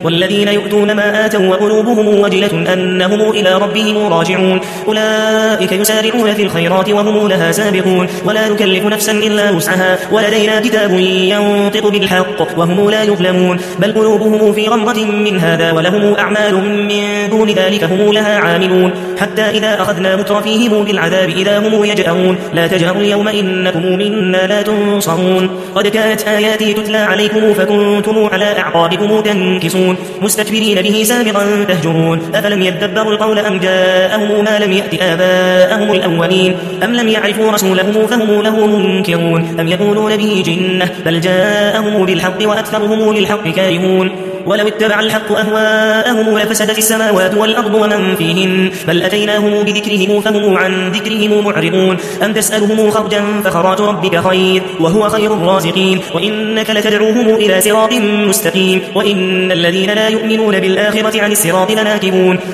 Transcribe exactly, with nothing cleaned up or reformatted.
والذين يؤتون ما آتوا وقلوبهم وجلة أنهم إلى ربهم راجعون أولئك يسارعون في الخيرات وهم لها سابقون ولا نكلف نفسا إلا وسعها ولدينا كتاب ينطق بالحق وهم لا يظلمون بل قلوبهم في غمرة من هذا ولهم أعمال من دون ذلك هم لها عاملون حتى إذا أخذنا مترفيهم بالعذاب إذا هم يجأرون لا تجأروا اليوم إنكم منا لا تنصرون قد كانت آياتي تتلى عليكم فكنتم على أعقابكم تنكصون مستكبرين به سامرا تهجرون أفلم يدبروا القول أم جاءهم ما لم يأت آباءهم الأولين أم لم يعرفوا رسولهم فهم له منكرون أم يقولون به جنة بل جاءهم بالحق وأكثرهم للحق كارهون ولو اتبع الحق أهواءهم لفسدت السماوات والأرض ومن فيهن بل أتيناهم بذكرهم فهم عن ذكرهم معرضون أم تسألهم خرجا فخراج ربك خير وهو خير الرازقين وإنك لتدعوهم إلى صراط مستقيم وإن الذين لا يؤمنون بالآخرة عن الصراط لناكبون